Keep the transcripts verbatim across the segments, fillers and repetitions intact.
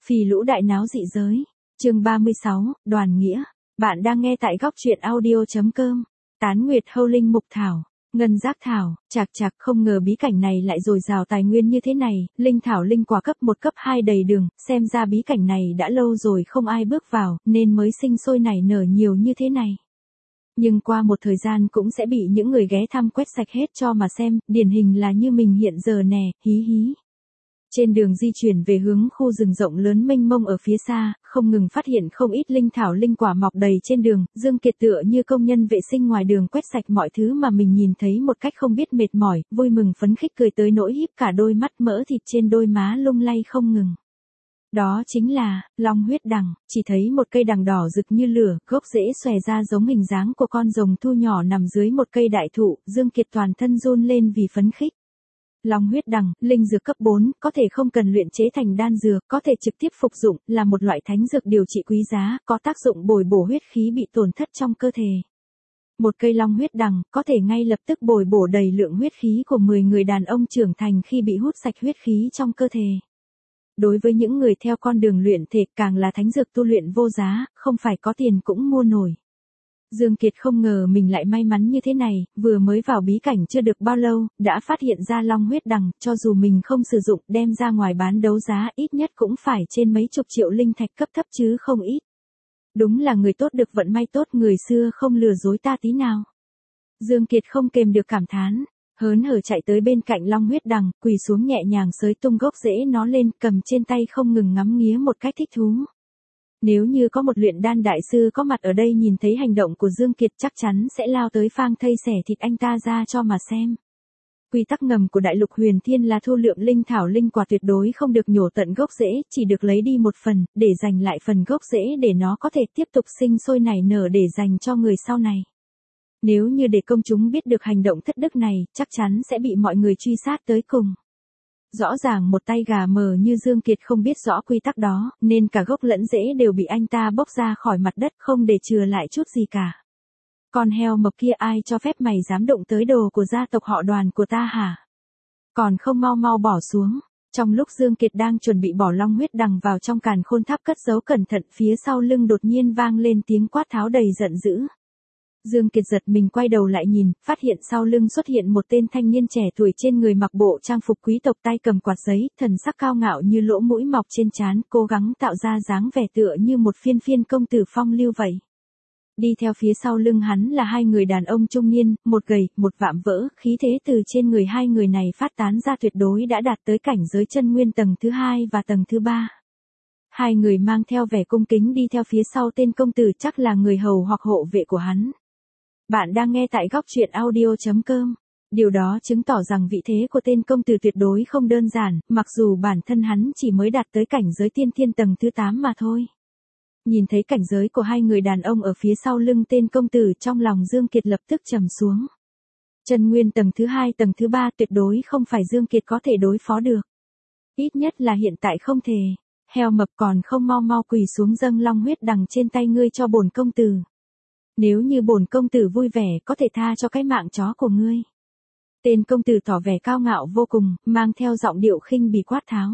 Phì lũ đại náo dị giới. Chương ba mươi sáu, Đoàn Nghĩa. Bạn đang nghe tại góc truyện audio.com. Tán Nguyệt Hâu Linh Mục Thảo. Ngân Giác Thảo, chạc chạc không ngờ bí cảnh này lại dồi dào tài nguyên như thế này, linh thảo linh quả cấp một cấp hai đầy đường, xem ra bí cảnh này đã lâu rồi không ai bước vào, nên mới sinh sôi nảy nở nhiều như thế này. Nhưng qua một thời gian cũng sẽ bị những người ghé thăm quét sạch hết cho mà xem, điển hình là như mình hiện giờ nè, hí hí. Trên đường di chuyển về hướng khu rừng rộng lớn mênh mông ở phía xa, không ngừng phát hiện không ít linh thảo linh quả mọc đầy trên đường, Dương Kiệt tựa như công nhân vệ sinh ngoài đường quét sạch mọi thứ mà mình nhìn thấy một cách không biết mệt mỏi, vui mừng phấn khích cười tới nỗi híp cả đôi mắt mỡ thịt trên đôi má lung lay không ngừng. Đó chính là, long huyết đằng, chỉ thấy một cây đằng đỏ rực như lửa, gốc rễ xòe ra giống hình dáng của con rồng thu nhỏ nằm dưới một cây đại thụ, Dương Kiệt toàn thân run lên vì phấn khích. Long huyết đằng, linh dược cấp bốn, có thể không cần luyện chế thành đan dược, có thể trực tiếp phục dụng, là một loại thánh dược điều trị quý giá, có tác dụng bồi bổ huyết khí bị tổn thất trong cơ thể. Một cây long huyết đằng, có thể ngay lập tức bồi bổ đầy lượng huyết khí của mười người đàn ông trưởng thành khi bị hút sạch huyết khí trong cơ thể. Đối với những người theo con đường luyện thể càng là thánh dược tu luyện vô giá, không phải có tiền cũng mua nổi. Dương Kiệt không ngờ mình lại may mắn như thế này, vừa mới vào bí cảnh chưa được bao lâu, đã phát hiện ra long huyết đằng, cho dù mình không sử dụng đem ra ngoài bán đấu giá ít nhất cũng phải trên mấy chục triệu linh thạch cấp thấp chứ không ít. Đúng là người tốt được vận may tốt, người xưa không lừa dối ta tí nào. Dương Kiệt không kềm được cảm thán, hớn hở chạy tới bên cạnh long huyết đằng, quỳ xuống nhẹ nhàng xới tung gốc rễ nó lên, cầm trên tay không ngừng ngắm nghía một cách thích thú. Nếu như có một luyện đan đại sư có mặt ở đây nhìn thấy hành động của Dương Kiệt chắc chắn sẽ lao tới phang thây xẻ thịt anh ta ra cho mà xem. Quy tắc ngầm của Đại Lục Huyền Thiên là thu lượng linh thảo linh quả tuyệt đối không được nhổ tận gốc rễ, chỉ được lấy đi một phần, để dành lại phần gốc rễ để nó có thể tiếp tục sinh sôi nảy nở để dành cho người sau này. Nếu như để công chúng biết được hành động thất đức này, chắc chắn sẽ bị mọi người truy sát tới cùng. Rõ ràng một tay gà mờ như Dương Kiệt không biết rõ quy tắc đó, nên cả gốc lẫn rễ đều bị anh ta bóc ra khỏi mặt đất không để chừa lại chút gì cả. Con heo mập kia, ai cho phép mày dám động tới đồ của gia tộc họ Đoàn của ta hả? Còn không mau mau bỏ xuống. Trong lúc Dương Kiệt đang chuẩn bị bỏ long huyết đằng vào trong càn khôn tháp cất giấu cẩn thận, phía sau lưng đột nhiên vang lên tiếng quát tháo đầy giận dữ. Dương Kiệt giật mình quay đầu lại nhìn, phát hiện sau lưng xuất hiện một tên thanh niên trẻ tuổi trên người mặc bộ trang phục quý tộc, tay cầm quạt giấy, thần sắc cao ngạo như lỗ mũi mọc trên trán, cố gắng tạo ra dáng vẻ tựa như một phiên phiên công tử phong lưu vậy. Đi theo phía sau lưng hắn là hai người đàn ông trung niên, một gầy, một vạm vỡ, khí thế từ trên người hai người này phát tán ra tuyệt đối đã đạt tới cảnh giới chân nguyên tầng thứ hai và tầng thứ ba. Hai người mang theo vẻ cung kính đi theo phía sau tên công tử, chắc là người hầu hoặc hộ vệ của hắn. Bạn đang nghe tại góc truyện audio.com. Điều đó chứng tỏ rằng vị thế của tên công tử tuyệt đối không đơn giản, mặc dù bản thân hắn chỉ mới đạt tới cảnh giới tiên thiên tầng thứ tám mà thôi. Nhìn thấy cảnh giới của hai người đàn ông ở phía sau lưng tên công tử, trong lòng Dương Kiệt lập tức trầm xuống. Chân nguyên tầng thứ hai tầng thứ ba tuyệt đối không phải Dương Kiệt có thể đối phó được. Ít nhất là hiện tại không thể. Heo mập, còn không mau mau quỳ xuống dâng long huyết đằng trên tay ngươi cho bổn công tử. Nếu như bổn công tử vui vẻ có thể tha cho cái mạng chó của ngươi. Tên công tử tỏ vẻ cao ngạo vô cùng, mang theo giọng điệu khinh bỉ quát tháo.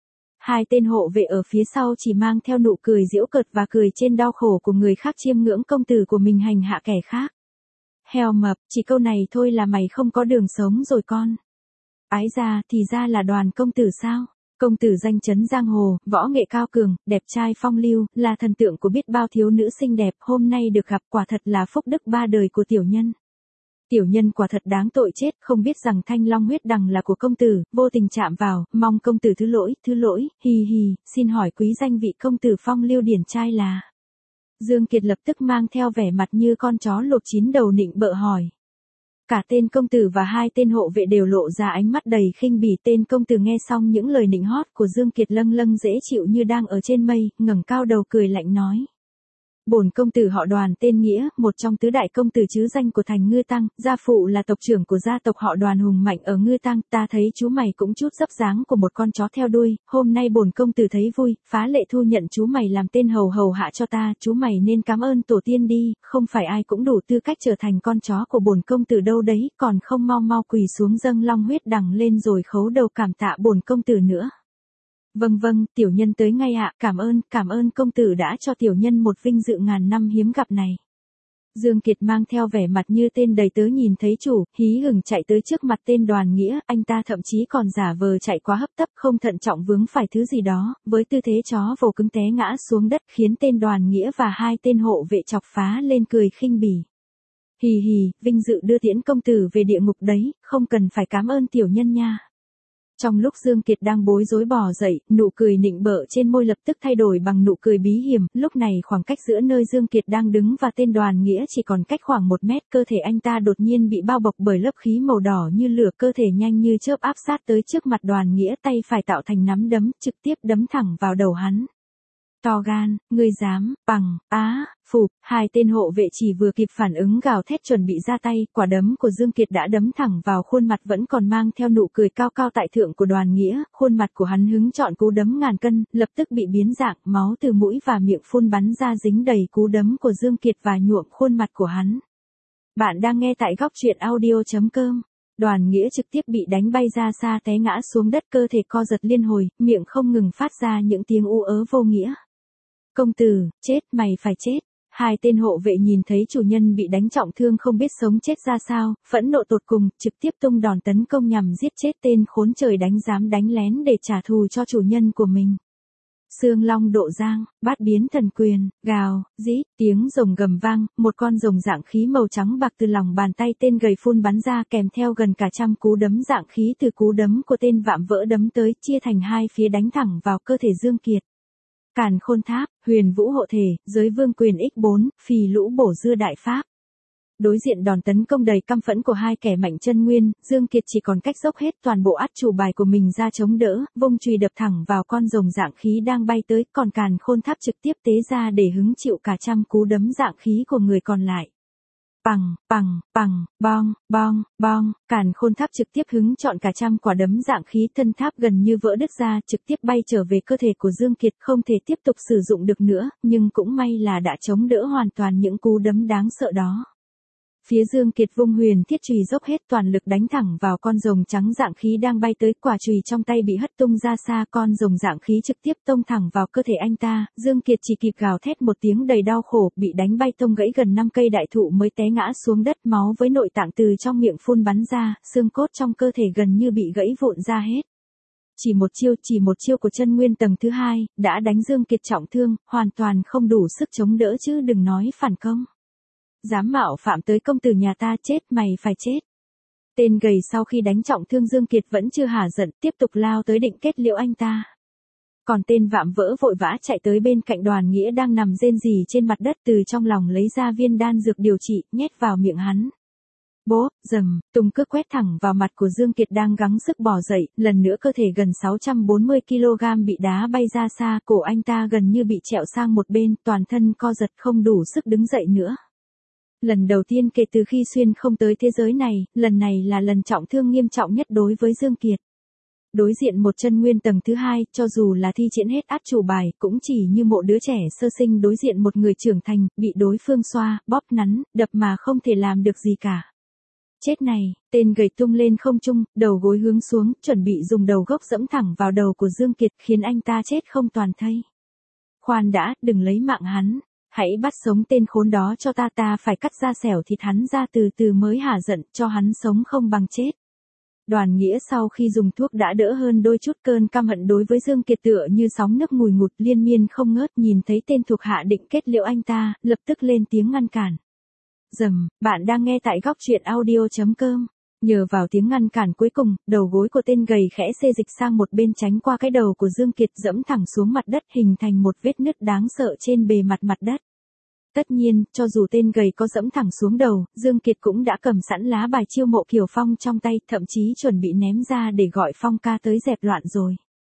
Hai tên hộ vệ ở phía sau chỉ mang theo nụ cười giễu cợt và cười trên đau khổ của người khác chiêm ngưỡng công tử của mình hành hạ kẻ khác. Heo mập, chỉ câu này thôi là mày không có đường sống rồi con. Ái ra, thì ra là Đoàn công tử sao? Công tử danh chấn giang hồ, võ nghệ cao cường, đẹp trai phong lưu, là thần tượng của biết bao thiếu nữ xinh đẹp, hôm nay được gặp quả thật là phúc đức ba đời của tiểu nhân. Tiểu nhân quả thật đáng tội chết, không biết rằng thanh long huyết đằng là của công tử, vô tình chạm vào, mong công tử thứ lỗi, thứ lỗi, hì hì, xin hỏi quý danh vị công tử phong lưu điển trai là. Dương Kiệt lập tức mang theo vẻ mặt như con chó lột chín đầu nịnh bợ hỏi. Cả tên công tử và hai tên hộ vệ đều lộ ra ánh mắt đầy khinh bỉ. Tên công tử nghe xong những lời nịnh hót của Dương Kiệt lâng lâng dễ chịu như đang ở trên mây, ngẩng cao đầu cười lạnh nói. Bổn công tử họ Đoàn tên Nghĩa, một trong tứ đại công tử chứ danh của thành Ngư Tăng, gia phụ là tộc trưởng của gia tộc họ Đoàn hùng mạnh ở Ngư Tăng, ta thấy chú mày cũng chút dấp dáng của một con chó theo đuôi, hôm nay bổn công tử thấy vui, phá lệ thu nhận chú mày làm tên hầu hầu hạ cho ta, chú mày nên cảm ơn tổ tiên đi, không phải ai cũng đủ tư cách trở thành con chó của bổn công tử đâu đấy, còn không mau mau quỳ xuống dâng long huyết đằng lên rồi khấu đầu cảm tạ bổn công tử nữa. Vâng vâng, tiểu nhân tới ngay ạ, cảm ơn, cảm ơn công tử đã cho tiểu nhân một vinh dự ngàn năm hiếm gặp này. Dương Kiệt mang theo vẻ mặt như tên đầy tớ nhìn thấy chủ, hí hửng chạy tới trước mặt tên Đoàn Nghĩa, anh ta thậm chí còn giả vờ chạy quá hấp tấp không thận trọng vướng phải thứ gì đó, với tư thế chó vồ cứng té ngã xuống đất khiến tên Đoàn Nghĩa và hai tên hộ vệ chọc phá lên cười khinh bỉ. Hì hì, vinh dự đưa tiễn công tử về địa ngục đấy, không cần phải cảm ơn tiểu nhân nha. Trong lúc Dương Kiệt đang bối rối bò dậy, nụ cười nịnh bợ trên môi lập tức thay đổi bằng nụ cười bí hiểm, lúc này khoảng cách giữa nơi Dương Kiệt đang đứng và tên Đoàn Nghĩa chỉ còn cách khoảng một mét, cơ thể anh ta đột nhiên bị bao bọc bởi lớp khí màu đỏ như lửa, cơ thể nhanh như chớp áp sát tới trước mặt Đoàn Nghĩa, tay phải tạo thành nắm đấm, trực tiếp đấm thẳng vào đầu hắn. To gan, ngươi dám, bằng, á, phụp, hai tên hộ vệ chỉ vừa kịp phản ứng gào thét chuẩn bị ra tay, quả đấm của Dương Kiệt đã đấm thẳng vào khuôn mặt vẫn còn mang theo nụ cười cao cao tại thượng của Đoàn Nghĩa, khuôn mặt của hắn hứng chọn cú đấm ngàn cân, lập tức bị biến dạng, máu từ mũi và miệng phun bắn ra dính đầy cú đấm của Dương Kiệt và nhuộm khuôn mặt của hắn. Bạn đang nghe tại góc truyện audio chấm com. Đoàn Nghĩa trực tiếp bị đánh bay ra xa té ngã xuống đất, cơ thể co giật liên hồi, miệng không ngừng phát ra những tiếng u ớ vô nghĩa. Công tử, chết, mày phải chết. Hai tên hộ vệ nhìn thấy chủ nhân bị đánh trọng thương không biết sống chết ra sao, phẫn nộ tột cùng, trực tiếp tung đòn tấn công nhằm giết chết tên khốn trời đánh dám đánh lén để trả thù cho chủ nhân của mình. Xương long độ giang, bát biến thần quyền, gào, rít, tiếng rồng gầm vang, một con rồng dạng khí màu trắng bạc từ lòng bàn tay tên gầy phun bắn ra kèm theo gần cả trăm cú đấm dạng khí từ cú đấm của tên vạm vỡ đấm tới, chia thành hai phía đánh thẳng vào cơ thể Dương Kiệt. Càn khôn tháp, huyền vũ hộ thể, giới vương quyền nhân bốn, phì lũ bổ dưa đại pháp. Đối diện đòn tấn công đầy căm phẫn của hai kẻ mạnh chân nguyên, Dương Kiệt chỉ còn cách dốc hết toàn bộ át chủ bài của mình ra chống đỡ, vung chùy đập thẳng vào con rồng dạng khí đang bay tới, còn càn khôn tháp trực tiếp tế ra để hứng chịu cả trăm cú đấm dạng khí của người còn lại. Bằng, bằng, bằng, bong, bong, bong, càn khôn tháp trực tiếp hứng chọn cả trăm quả đấm dạng khí, thân tháp gần như vỡ đứt ra, trực tiếp bay trở về cơ thể của Dương Kiệt, không thể tiếp tục sử dụng được nữa, nhưng cũng may là đã chống đỡ hoàn toàn những cú đấm đáng sợ đó. Phía Dương Kiệt vung huyền thiết chùy dốc hết toàn lực đánh thẳng vào con rồng trắng dạng khí đang bay tới, quả chùy trong tay bị hất tung ra xa, con rồng dạng khí trực tiếp tông thẳng vào cơ thể anh ta, Dương Kiệt chỉ kịp gào thét một tiếng đầy đau khổ, bị đánh bay tông gãy gần năm cây đại thụ mới té ngã xuống đất, máu với nội tạng từ trong miệng phun bắn ra, xương cốt trong cơ thể gần như bị gãy vụn ra hết. Chỉ một chiêu, chỉ một chiêu của chân nguyên tầng thứ hai, đã đánh Dương Kiệt trọng thương, hoàn toàn không đủ sức chống đỡ chứ đừng nói phản công. Dám mạo phạm tới công tử nhà ta, chết, mày phải chết. Tên gầy sau khi đánh trọng thương Dương Kiệt vẫn chưa hả giận, tiếp tục lao tới định kết liễu anh ta. Còn tên vạm vỡ vội vã chạy tới bên cạnh Đoàn Nghĩa đang nằm rên rỉ trên mặt đất, từ trong lòng lấy ra viên đan dược điều trị, nhét vào miệng hắn. Bố, dầm, tung cước quét thẳng vào mặt của Dương Kiệt đang gắng sức bò dậy, lần nữa cơ thể gần sáu trăm bốn mươi ki lô gam bị đá bay ra xa, cổ anh ta gần như bị trẹo sang một bên, toàn thân co giật không đủ sức đứng dậy nữa. Lần đầu tiên kể từ khi xuyên không tới thế giới này, lần này là lần trọng thương nghiêm trọng nhất đối với Dương Kiệt. Đối diện một chân nguyên tầng thứ hai, cho dù là thi triển hết át chủ bài, cũng chỉ như một đứa trẻ sơ sinh đối diện một người trưởng thành, bị đối phương xoa, bóp nắn, đập mà không thể làm được gì cả. Chết này, tên gầy tung lên không trung, đầu gối hướng xuống, chuẩn bị dùng đầu gốc dẫm thẳng vào đầu của Dương Kiệt, khiến anh ta chết không toàn thây. Khoan đã, đừng lấy mạng hắn. Hãy bắt sống tên khốn đó cho ta, ta phải cắt ra xẻo thịt hắn ra từ từ mới hả giận, cho hắn sống không bằng chết. Đoàn Nghĩa sau khi dùng thuốc đã đỡ hơn đôi chút, cơn căm hận đối với Dương Kiệt tựa như sóng nước ngùi ngụt liên miên không ngớt, nhìn thấy tên thuộc hạ định kết liễu anh ta, lập tức lên tiếng ngăn cản. Dầm, bạn đang nghe tại góc truyện audio chấm com. Nhờ vào tiếng ngăn cản cuối cùng, đầu gối của tên gầy khẽ xê dịch sang một bên tránh qua cái đầu của Dương Kiệt, dẫm thẳng xuống mặt đất, hình thành một vết nứt đáng sợ trên bề mặt mặt đất. Tất nhiên, cho dù tên gầy có dẫm thẳng xuống đầu, Dương Kiệt cũng đã cầm sẵn lá bài chiêu Mộ Kiều Phong trong tay, thậm chí chuẩn bị ném ra để gọi Phong ca tới dẹp loạn rồi.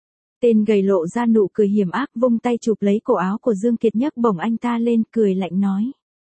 Tên gầy lộ ra nụ cười hiểm ác, vung tay chụp lấy cổ áo của Dương Kiệt, nhấc bổng anh ta lên, cười lạnh nói.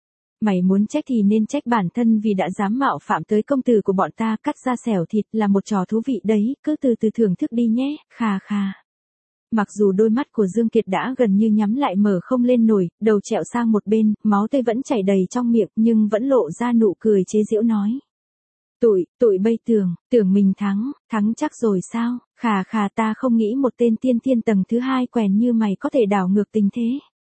Mày muốn trách thì nên trách bản thân vì đã dám mạo phạm tới công tử của bọn ta, cắt ra xẻo thịt là một trò thú vị đấy, cứ từ từ thưởng thức đi nhé, khà khà. Mặc dù đôi mắt của Dương Kiệt đã gần như nhắm lại mở không lên nổi, đầu trẹo sang một bên, máu tươi vẫn chảy đầy trong miệng, nhưng vẫn lộ ra nụ cười chế giễu nói. Tụi, tụi bây tưởng, tưởng mình thắng, thắng chắc rồi sao, khà khà ta không nghĩ một tên tiên thiên tầng thứ hai quèn như mày có thể đảo ngược tình thế.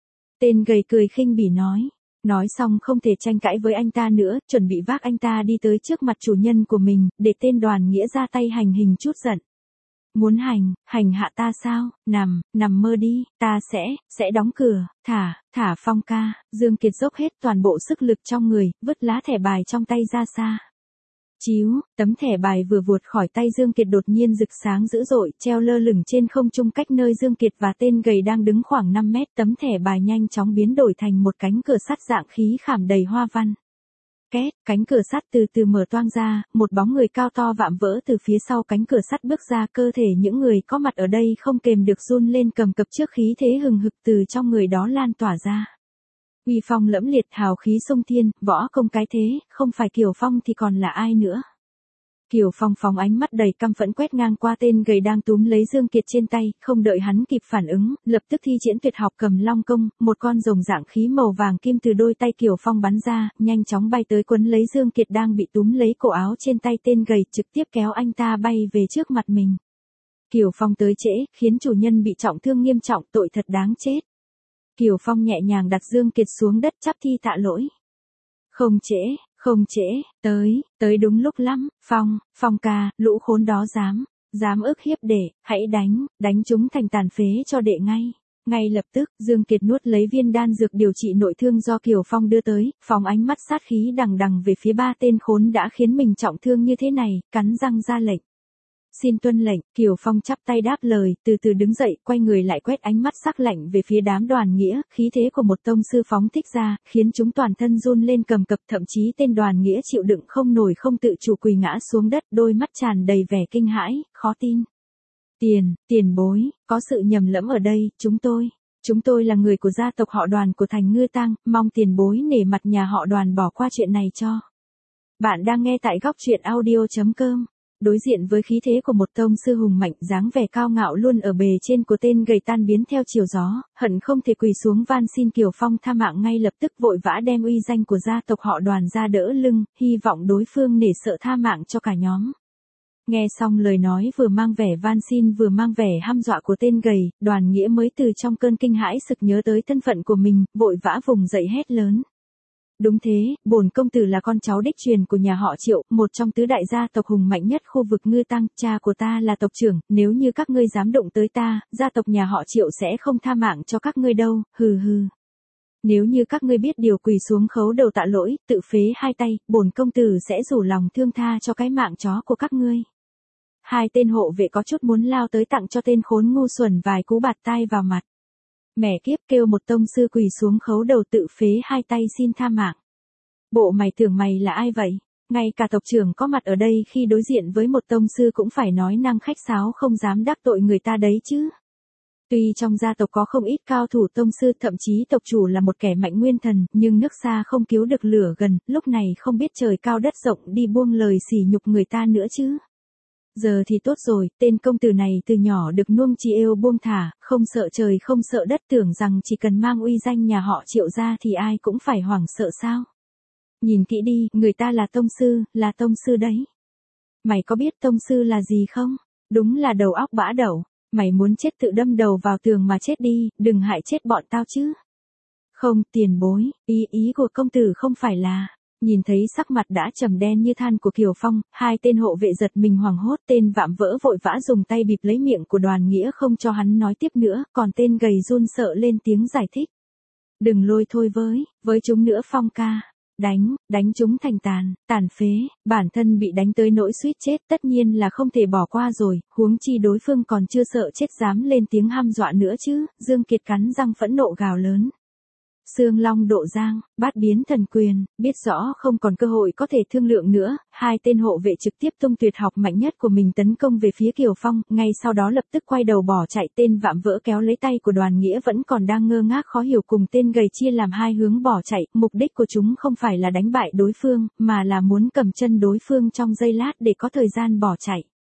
Tên gầy cười khinh bỉ nói. Nói xong không thể tranh cãi với anh ta nữa, chuẩn bị vác anh ta đi tới trước mặt chủ nhân của mình, để tên Đoàn Nghĩa ra tay hành hình chút giận. Muốn hành, hành hạ ta sao, nằm, nằm mơ đi, ta sẽ, sẽ đóng cửa, thả, thả Phong ca, Dương Kiệt dốc hết toàn bộ sức lực trong người, vứt lá thẻ bài trong tay ra xa. Chíu, tấm thẻ bài vừa vụt khỏi tay Dương Kiệt đột nhiên rực sáng dữ dội, treo lơ lửng trên không trung cách nơi Dương Kiệt và tên gầy đang đứng khoảng năm mét, tấm thẻ bài nhanh chóng biến đổi thành một cánh cửa sắt dạng khí khảm đầy hoa văn. Két, cánh cửa sắt từ từ mở toang ra, một bóng người cao to vạm vỡ từ phía sau cánh cửa sắt bước ra, cơ thể những người có mặt ở đây không kềm được run lên cầm cập trước khí thế hừng hực từ trong người đó lan tỏa ra. Uy phong lẫm liệt, hào khí sông thiên, võ công cái thế, không phải Kiều Phong thì còn là ai nữa. Kiều Phong phóng ánh mắt đầy căm phẫn quét ngang qua tên gầy đang túm lấy Dương Kiệt trên tay, không đợi hắn kịp phản ứng, lập tức thi triển tuyệt học Cầm Long công, một con rồng dạng khí màu vàng kim từ đôi tay Kiều Phong bắn ra, nhanh chóng bay tới quấn lấy Dương Kiệt đang bị túm lấy cổ áo trên tay tên gầy, trực tiếp kéo anh ta bay về trước mặt mình. Kiều Phong tới trễ, khiến chủ nhân bị trọng thương nghiêm trọng, tội thật đáng chết. Kiều Phong nhẹ nhàng đặt Dương Kiệt xuống đất chắp thi tạ lỗi. Không trễ, không trễ, tới, tới đúng lúc lắm, Phong, Phong ca, lũ khốn đó dám, dám ức hiếp đệ, hãy đánh, đánh chúng thành tàn phế cho đệ ngay. Ngay lập tức, Dương Kiệt nuốt lấy viên đan dược điều trị nội thương do Kiều Phong đưa tới, phóng ánh mắt sát khí đằng đằng về phía ba tên khốn đã khiến mình trọng thương như thế này, cắn răng ra lệnh. Xin tuân lệnh, Kiều Phong chắp tay đáp lời, từ từ đứng dậy, quay người lại quét ánh mắt sắc lạnh về phía đám Đoàn Nghĩa, khí thế của một tông sư phóng thích ra, khiến chúng toàn thân run lên cầm cập, thậm chí tên Đoàn Nghĩa chịu đựng không nổi không tự chủ quỳ ngã xuống đất, đôi mắt tràn đầy vẻ kinh hãi, khó tin. Tiền, tiền bối, có sự nhầm lẫn ở đây, chúng tôi, chúng tôi là người của gia tộc họ Đoàn của thành Ngư Tang, mong tiền bối nể mặt nhà họ Đoàn bỏ qua chuyện này cho. Bạn đang nghe tại góc truyện audio chấm com. Đối diện với khí thế của một tông sư hùng mạnh, dáng vẻ cao ngạo luôn ở bề trên của tên gầy tan biến theo chiều gió, hận không thể quỳ xuống van xin Kiều Phong tha mạng ngay lập tức, vội vã đem uy danh của gia tộc họ Đoàn ra đỡ lưng, hy vọng đối phương nể sợ tha mạng cho cả nhóm. Nghe xong lời nói vừa mang vẻ van xin vừa mang vẻ hăm dọa của tên gầy, Đoàn Nghĩa mới từ trong cơn kinh hãi sực nhớ tới thân phận của mình, vội vã vùng dậy hét lớn. Đúng thế, bổn công tử là con cháu đích truyền của nhà họ Triệu, một trong tứ đại gia tộc hùng mạnh nhất khu vực Ngư Tang, cha của ta là tộc trưởng, nếu như các ngươi dám động tới ta, gia tộc nhà họ Triệu sẽ không tha mạng cho các ngươi đâu, hừ hừ. Nếu như các ngươi biết điều quỳ xuống khấu đầu tạ lỗi, tự phế hai tay, bổn công tử sẽ rủ lòng thương tha cho cái mạng chó của các ngươi. Hai tên hộ vệ có chút muốn lao tới tặng cho tên khốn ngu xuẩn vài cú bạt tai vào mặt. Mẹ kiếp, kêu một tông sư quỳ xuống khấu đầu tự phế hai tay xin tha mạng. Bộ mày tưởng mày là ai vậy? Ngay cả tộc trưởng có mặt ở đây khi đối diện với một tông sư cũng phải nói năng khách sáo, không dám đắc tội người ta đấy chứ. Tuy trong gia tộc có không ít cao thủ tông sư, thậm chí tộc chủ là một kẻ mạnh nguyên thần, nhưng nước xa không cứu được lửa gần, lúc này không biết trời cao đất rộng đi buông lời sỉ nhục người ta nữa chứ. Giờ thì tốt rồi, tên công tử này từ nhỏ được nuông chiều yêu buông thả, không sợ trời không sợ đất, tưởng rằng chỉ cần mang uy danh nhà họ Triệu ra thì ai cũng phải hoảng sợ sao. Nhìn kỹ đi, người ta là tông sư, là tông sư đấy. Mày có biết tông sư là gì không? Đúng là đầu óc bã đẩu. Mày muốn chết tự đâm đầu vào tường mà chết đi, đừng hại chết bọn tao chứ. Không, tiền bối, ý ý của công tử không phải là... Nhìn thấy sắc mặt đã trầm đen như than của Kiều Phong, hai tên hộ vệ giật mình hoảng hốt, tên vạm vỡ vội vã dùng tay bịt lấy miệng của Đoàn Nghĩa không cho hắn nói tiếp nữa, còn tên gầy run sợ lên tiếng giải thích. Đừng lôi thôi với, với chúng nữa Phong ca. Đánh, đánh chúng thành tàn, tàn phế, bản thân bị đánh tới nỗi suýt chết tất nhiên là không thể bỏ qua rồi, huống chi đối phương còn chưa sợ chết dám lên tiếng hăm dọa nữa chứ, Dương Kiệt cắn răng phẫn nộ gào lớn. Xương Long độ giang, bát biến thần quyền, biết rõ không còn cơ hội có thể thương lượng nữa, hai tên hộ vệ trực tiếp tung tuyệt học mạnh nhất của mình tấn công về phía Kiều Phong, ngay sau đó lập tức quay đầu bỏ chạy, tên vạm vỡ kéo lấy tay của Đoàn Nghĩa vẫn còn đang ngơ ngác khó hiểu cùng tên gầy chia làm hai hướng bỏ chạy, mục đích của chúng không phải là đánh bại đối phương, mà là muốn cầm chân đối phương trong giây lát để có thời gian bỏ chạy.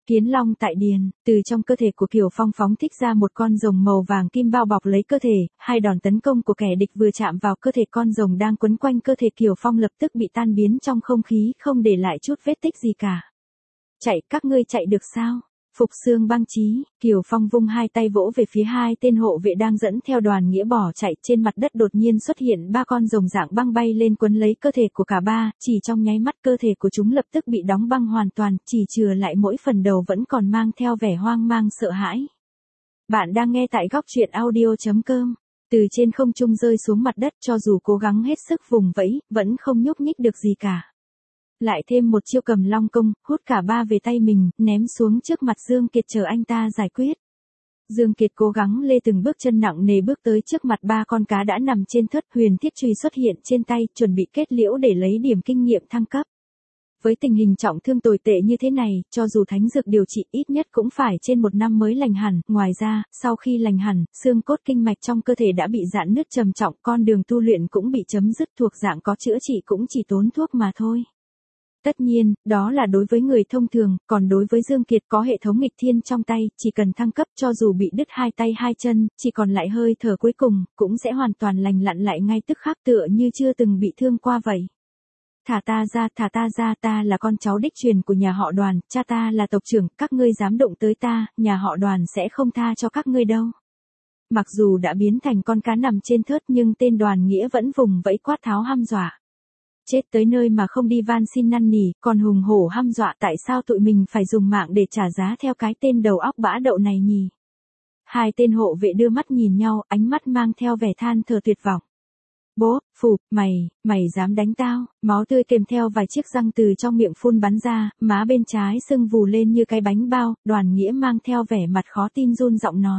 Kiến long tại điền, từ trong cơ thể của Kiều Phong phóng thích ra một con rồng màu vàng kim bao bọc lấy cơ thể, hai đòn tấn công của kẻ địch vừa chạm vào cơ thể con rồng đang quấn quanh cơ thể Kiều Phong lập tức bị tan biến trong không khí, không để lại chút vết tích gì cả. Chạy, các ngươi chạy được sao? Phục xương băng chí, Kiều Phong vung hai tay vỗ về phía hai tên hộ vệ đang dẫn theo Đoàn Nghĩa bỏ chạy, trên mặt đất đột nhiên xuất hiện ba con rồng dạng băng bay lên quấn lấy cơ thể của cả ba, chỉ trong nháy mắt cơ thể của chúng lập tức bị đóng băng hoàn toàn, chỉ chừa lại mỗi phần đầu vẫn còn mang theo vẻ hoang mang sợ hãi. Bạn đang nghe tại góc truyện audio chấm com. Từ trên không trung rơi xuống mặt đất, cho dù cố gắng hết sức vùng vẫy, vẫn không nhúc nhích được gì cả. Lại thêm một chiêu cầm long công, hút cả ba về tay mình, ném xuống trước mặt Dương Kiệt chờ anh ta giải quyết. Dương Kiệt cố gắng lê từng bước chân nặng nề bước tới trước mặt ba con cá đã nằm trên thớt, huyền thiết chùy xuất hiện trên tay, chuẩn bị kết liễu để lấy điểm kinh nghiệm thăng cấp. Với tình hình trọng thương tồi tệ như thế này, cho dù thánh dược điều trị ít nhất cũng phải trên một năm mới lành hẳn. Ngoài ra, sau khi lành hẳn, xương cốt kinh mạch trong cơ thể đã bị rạn nứt trầm trọng, con đường tu luyện cũng bị chấm dứt, thuộc dạng có chữa trị cũng chỉ tốn thuốc mà thôi. Tất nhiên, đó là đối với người thông thường, còn đối với Dương Kiệt có hệ thống nghịch thiên trong tay, chỉ cần thăng cấp cho dù bị đứt hai tay hai chân, chỉ còn lại hơi thở cuối cùng, cũng sẽ hoàn toàn lành lặn lại ngay tức khắc tựa như chưa từng bị thương qua vậy. Thả ta ra, thả ta ra, ta là con cháu đích truyền của nhà họ Đoàn, cha ta là tộc trưởng, các ngươi dám động tới ta, nhà họ Đoàn sẽ không tha cho các ngươi đâu. Mặc dù đã biến thành con cá nằm trên thớt nhưng tên Đoàn Nghĩa vẫn vùng vẫy quát tháo hăm dọa. Chết tới nơi mà không đi van xin năn nỉ, còn hùng hổ hăm dọa, tại sao tụi mình phải dùng mạng để trả giá theo cái tên đầu óc bã đậu này nhỉ? Hai tên hộ vệ đưa mắt nhìn nhau, ánh mắt mang theo vẻ than thở tuyệt vọng. Bố, phụp, mày, mày dám đánh tao? Máu tươi kèm theo vài chiếc răng từ trong miệng phun bắn ra, má bên trái sưng vù lên như cái bánh bao, Đoàn Nghĩa mang theo vẻ mặt khó tin run giọng nói.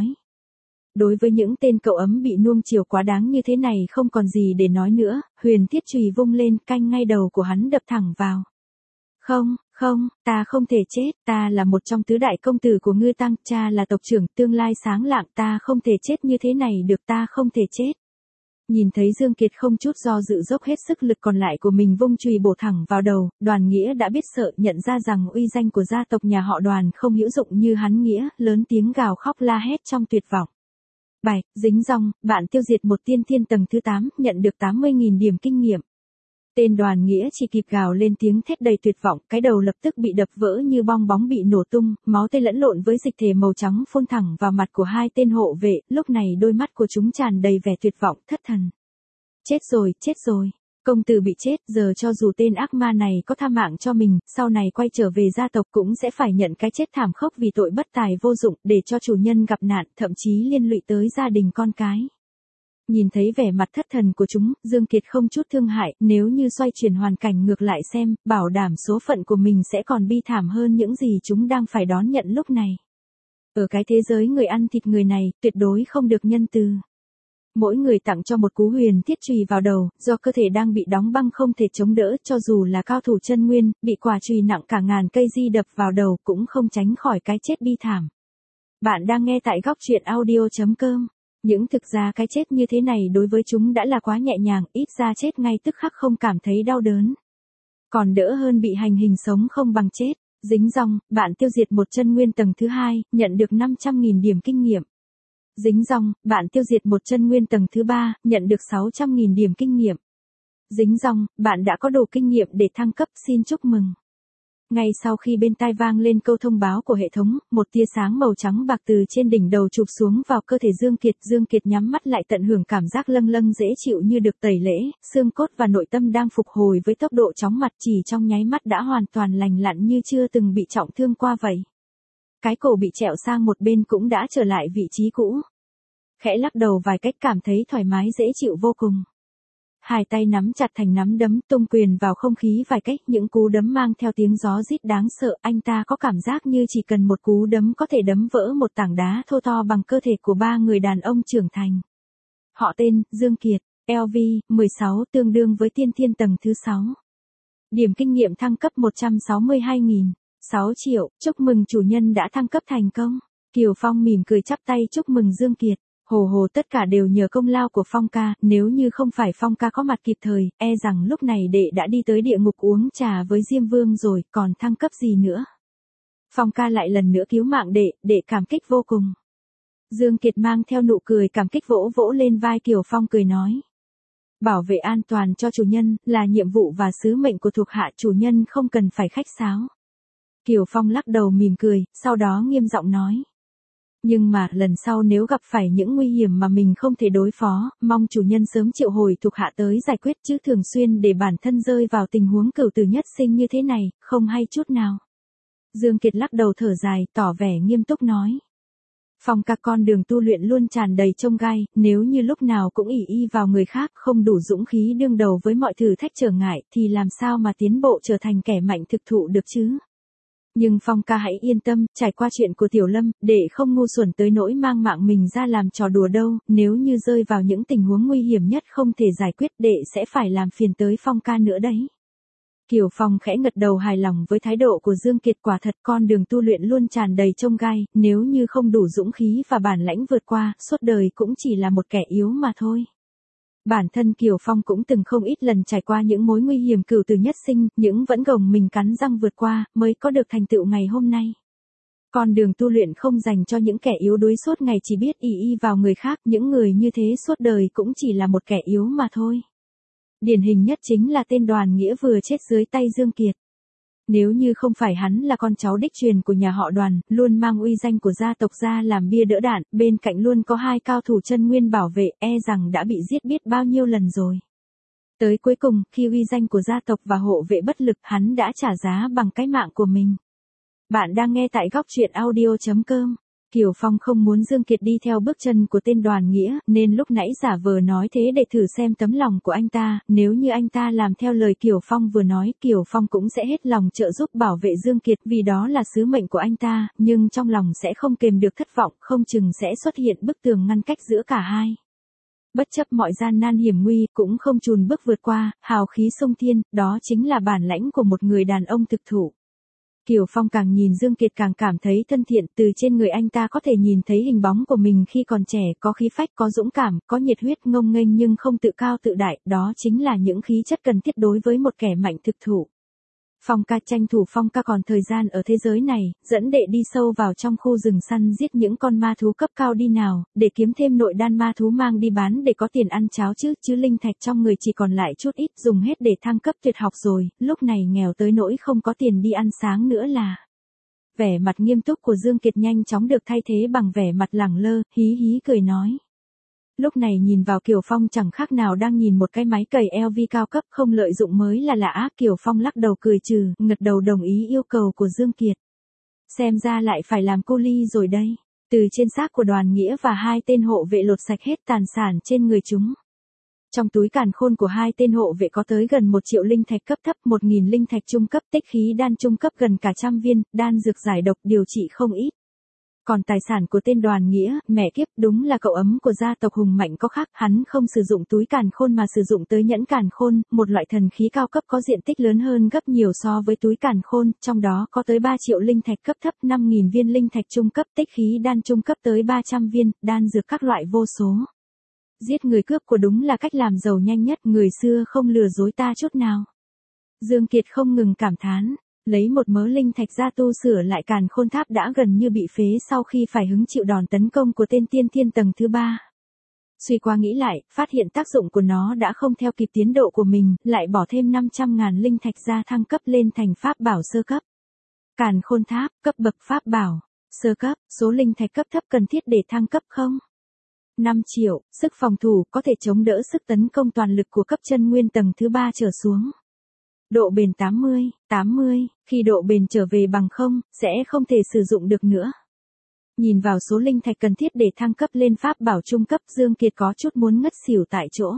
Đối với những tên cậu ấm bị nuông chiều quá đáng như thế này không còn gì để nói nữa, huyền thiết chùy vung lên canh ngay đầu của hắn đập thẳng vào. Không, không, ta không thể chết, ta là một trong tứ đại công tử của Ngư Tăng, cha là tộc trưởng tương lai sáng lạng, ta không thể chết như thế này được, ta không thể chết. Nhìn thấy Dương Kiệt không chút do dự dốc hết sức lực còn lại của mình vung chùy bổ thẳng vào đầu, Đoàn Nghĩa đã biết sợ, nhận ra rằng uy danh của gia tộc nhà họ Đoàn không hữu dụng như hắn nghĩa, lớn tiếng gào khóc la hét trong tuyệt vọng. Bài, dính dòng, bạn tiêu diệt một tiên thiên tầng thứ tám, nhận được tám mươi nghìn điểm kinh nghiệm. Tên Đoàn Nghĩa chỉ kịp gào lên tiếng thét đầy tuyệt vọng, cái đầu lập tức bị đập vỡ như bong bóng bị nổ tung, máu tươi lẫn lộn với dịch thể màu trắng phun thẳng vào mặt của hai tên hộ vệ, lúc này đôi mắt của chúng tràn đầy vẻ tuyệt vọng, thất thần. Chết rồi, chết rồi. Công tử bị chết, giờ cho dù tên ác ma này có tha mạng cho mình, sau này quay trở về gia tộc cũng sẽ phải nhận cái chết thảm khốc vì tội bất tài vô dụng, để cho chủ nhân gặp nạn, thậm chí liên lụy tới gia đình con cái. Nhìn thấy vẻ mặt thất thần của chúng, Dương Kiệt không chút thương hại, nếu như xoay chuyển hoàn cảnh ngược lại xem, bảo đảm số phận của mình sẽ còn bi thảm hơn những gì chúng đang phải đón nhận lúc này. Ở cái thế giới người ăn thịt người này, tuyệt đối không được nhân từ. Mỗi người tặng cho một cú huyền thiết chùy vào đầu, do cơ thể đang bị đóng băng không thể chống đỡ, cho dù là cao thủ chân nguyên, bị quả chùy nặng cả ngàn cây di đập vào đầu cũng không tránh khỏi cái chết bi thảm. Bạn đang nghe tại góc truyện audio chấm com. Những thực ra cái chết như thế này đối với chúng đã là quá nhẹ nhàng, ít ra chết ngay tức khắc không cảm thấy đau đớn. Còn đỡ hơn bị hành hình sống không bằng chết. Dính dòng, bạn tiêu diệt một chân nguyên tầng thứ hai, nhận được năm trăm nghìn điểm kinh nghiệm. Dính dòng, bạn tiêu diệt một chân nguyên tầng thứ ba, nhận được sáu trăm nghìn điểm kinh nghiệm. Dính dòng, bạn đã có đủ kinh nghiệm để thăng cấp, xin chúc mừng. Ngay sau khi bên tai vang lên câu thông báo của hệ thống, một tia sáng màu trắng bạc từ trên đỉnh đầu chụp xuống vào cơ thể Dương Kiệt. Dương Kiệt nhắm mắt lại tận hưởng cảm giác lâng lâng dễ chịu như được tẩy lễ, xương cốt và nội tâm đang phục hồi với tốc độ chóng mặt, chỉ trong nháy mắt đã hoàn toàn lành lặn như chưa từng bị trọng thương qua vậy. Cái cổ bị trẹo sang một bên cũng đã trở lại vị trí cũ. Khẽ lắc đầu vài cách cảm thấy thoải mái dễ chịu vô cùng. Hai tay nắm chặt thành nắm đấm, tung quyền vào không khí vài cách, những cú đấm mang theo tiếng gió rít đáng sợ, anh ta có cảm giác như chỉ cần một cú đấm có thể đấm vỡ một tảng đá thô to bằng cơ thể của ba người đàn ông trưởng thành. Họ tên, Dương Kiệt, lờ vê, mười sáu, tương đương với tiên thiên tầng thứ sáu. Điểm kinh nghiệm thăng cấp một trăm sáu mươi hai nghìn, sáu triệu, chúc mừng chủ nhân đã thăng cấp thành công. Kiều Phong mỉm cười chắp tay chúc mừng Dương Kiệt. Hồ hồ tất cả đều nhờ công lao của Phong ca, nếu như không phải Phong ca có mặt kịp thời, e rằng lúc này đệ đã đi tới địa ngục uống trà với Diêm Vương rồi, còn thăng cấp gì nữa. Phong ca lại lần nữa cứu mạng đệ, đệ cảm kích vô cùng. Dương Kiệt mang theo nụ cười cảm kích vỗ vỗ lên vai Kiều Phong cười nói. Bảo vệ an toàn cho chủ nhân, là nhiệm vụ và sứ mệnh của thuộc hạ, chủ nhân không cần phải khách sáo. Kiều Phong lắc đầu mỉm cười, sau đó nghiêm giọng nói. Nhưng mà, lần sau nếu gặp phải những nguy hiểm mà mình không thể đối phó, mong chủ nhân sớm triệu hồi thuộc hạ tới giải quyết, chứ thường xuyên để bản thân rơi vào tình huống cửu tử nhất sinh như thế này, không hay chút nào. Dương Kiệt lắc đầu thở dài, tỏ vẻ nghiêm túc nói. Phong ca, con đường tu luyện luôn tràn đầy chông gai, nếu như lúc nào cũng ỷ y vào người khác, không đủ dũng khí đương đầu với mọi thử thách trở ngại, thì làm sao mà tiến bộ trở thành kẻ mạnh thực thụ được chứ? Nhưng Phong ca hãy yên tâm, trải qua chuyện của Tiểu Lâm, để không ngu xuẩn tới nỗi mang mạng mình ra làm trò đùa đâu, nếu như rơi vào những tình huống nguy hiểm nhất không thể giải quyết, đệ sẽ phải làm phiền tới Phong ca nữa đấy. Kiều Phong khẽ gật đầu hài lòng với thái độ của Dương Kiệt, quả thật con đường tu luyện luôn tràn đầy chông gai, nếu như không đủ dũng khí và bản lãnh vượt qua, suốt đời cũng chỉ là một kẻ yếu mà thôi. Bản thân Kiều Phong cũng từng không ít lần trải qua những mối nguy hiểm cửu tử nhất sinh, những vẫn gồng mình cắn răng vượt qua, mới có được thành tựu ngày hôm nay. Con đường tu luyện không dành cho những kẻ yếu đuối suốt ngày chỉ biết ỷ y vào người khác, những người như thế suốt đời cũng chỉ là một kẻ yếu mà thôi. Điển hình nhất chính là tên Đoàn Nghĩa vừa chết dưới tay Dương Kiệt. Nếu như không phải hắn là con cháu đích truyền của nhà họ Đoàn, luôn mang uy danh của gia tộc ra làm bia đỡ đạn, bên cạnh luôn có hai cao thủ chân nguyên bảo vệ, e rằng đã bị giết biết bao nhiêu lần rồi. Tới cuối cùng, khi uy danh của gia tộc và hộ vệ bất lực, hắn đã trả giá bằng cái mạng của mình. Bạn đang nghe tại góc truyện audio chấm com. Kiều Phong không muốn Dương Kiệt đi theo bước chân của tên Đoàn Nghĩa, nên lúc nãy giả vờ nói thế để thử xem tấm lòng của anh ta, nếu như anh ta làm theo lời Kiều Phong vừa nói, Kiều Phong cũng sẽ hết lòng trợ giúp bảo vệ Dương Kiệt, vì đó là sứ mệnh của anh ta, nhưng trong lòng sẽ không kềm được thất vọng, không chừng sẽ xuất hiện bức tường ngăn cách giữa cả hai. Bất chấp mọi gian nan hiểm nguy, cũng không chùn bước vượt qua, hào khí sông thiên, đó chính là bản lãnh của một người đàn ông thực thụ. Kiều Phong càng nhìn Dương Kiệt càng cảm thấy thân thiện, từ trên người anh ta có thể nhìn thấy hình bóng của mình khi còn trẻ, có khí phách, có dũng cảm, có nhiệt huyết, ngông nghênh nhưng không tự cao tự đại, đó chính là những khí chất cần thiết đối với một kẻ mạnh thực thụ. Phong ca, tranh thủ Phong ca còn thời gian ở thế giới này, dẫn đệ đi sâu vào trong khu rừng săn giết những con ma thú cấp cao đi nào, để kiếm thêm nội đan ma thú mang đi bán để có tiền ăn cháo chứ, chứ linh thạch trong người chỉ còn lại chút ít, dùng hết để thăng cấp tuyệt học rồi, lúc này nghèo tới nỗi không có tiền đi ăn sáng nữa là. Vẻ mặt nghiêm túc của Dương Kiệt nhanh chóng được thay thế bằng vẻ mặt lẳng lơ, hí hí cười nói. Lúc này nhìn vào Kiều Phong chẳng khác nào đang nhìn một cái máy cày lờ vê cao cấp, không lợi dụng mới là lạ ác. Kiều Phong lắc đầu cười trừ, ngật đầu đồng ý yêu cầu của Dương Kiệt. Xem ra lại phải làm cô ly rồi đây. Từ trên xác của Đoàn Nghĩa và hai tên hộ vệ lột sạch hết tàn sản trên người chúng. Trong túi càn khôn của hai tên hộ vệ có tới gần một triệu linh thạch cấp thấp, một nghìn linh thạch trung cấp, tích khí đan trung cấp gần cả trăm viên, đan dược giải độc điều trị không ít. Còn tài sản của tên Đoàn Nghĩa, mẹ kiếp, đúng là cậu ấm của gia tộc hùng mạnh có khác, hắn không sử dụng túi càn khôn mà sử dụng tới nhẫn càn khôn, một loại thần khí cao cấp có diện tích lớn hơn gấp nhiều so với túi càn khôn, trong đó có tới ba triệu linh thạch cấp thấp, năm nghìn viên linh thạch trung cấp, tích khí đan trung cấp tới ba trăm viên, đan dược các loại vô số. Giết người cướp của đúng là cách làm giàu nhanh nhất, người xưa không lừa dối ta chút nào. Dương Kiệt không ngừng cảm thán. Lấy một mớ linh thạch ra tu sửa lại càn khôn tháp đã gần như bị phế sau khi phải hứng chịu đòn tấn công của tên tiên thiên tầng thứ ba. Suy qua nghĩ lại, phát hiện tác dụng của nó đã không theo kịp tiến độ của mình, lại bỏ thêm năm trăm ngàn linh thạch ra thăng cấp lên thành pháp bảo sơ cấp. Càn khôn tháp, cấp bậc pháp bảo, sơ cấp, số linh thạch cấp thấp cần thiết để thăng cấp không? năm triệu, sức phòng thủ có thể chống đỡ sức tấn công toàn lực của cấp chân nguyên tầng thứ ba trở xuống. Độ bền tám mươi, tám mươi, khi độ bền trở về bằng không, sẽ không thể sử dụng được nữa. Nhìn vào số linh thạch cần thiết để thăng cấp lên pháp bảo trung cấp, Dương Kiệt có chút muốn ngất xỉu tại chỗ.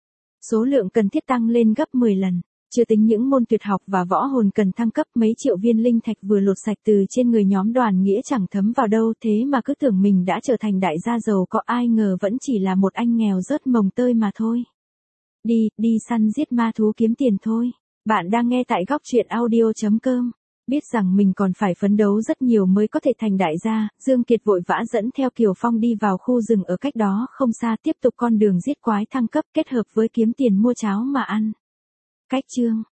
Số lượng cần thiết tăng lên gấp mười lần, chưa tính những môn tuyệt học và võ hồn cần thăng cấp, mấy triệu viên linh thạch vừa lột sạch từ trên người nhóm Đoàn Nghĩa chẳng thấm vào đâu, thế mà cứ tưởng mình đã trở thành đại gia giàu có, ai ngờ vẫn chỉ là một anh nghèo rớt mồng tơi mà thôi. Đi, đi săn giết ma thú kiếm tiền thôi. Bạn đang nghe tại góc truyện audio chấm com. Biết rằng mình còn phải phấn đấu rất nhiều mới có thể thành đại gia, Dương Kiệt vội vã dẫn theo Kiều Phong đi vào khu rừng ở cách đó không xa, tiếp tục con đường giết quái thăng cấp kết hợp với kiếm tiền mua cháo mà ăn. Cách chương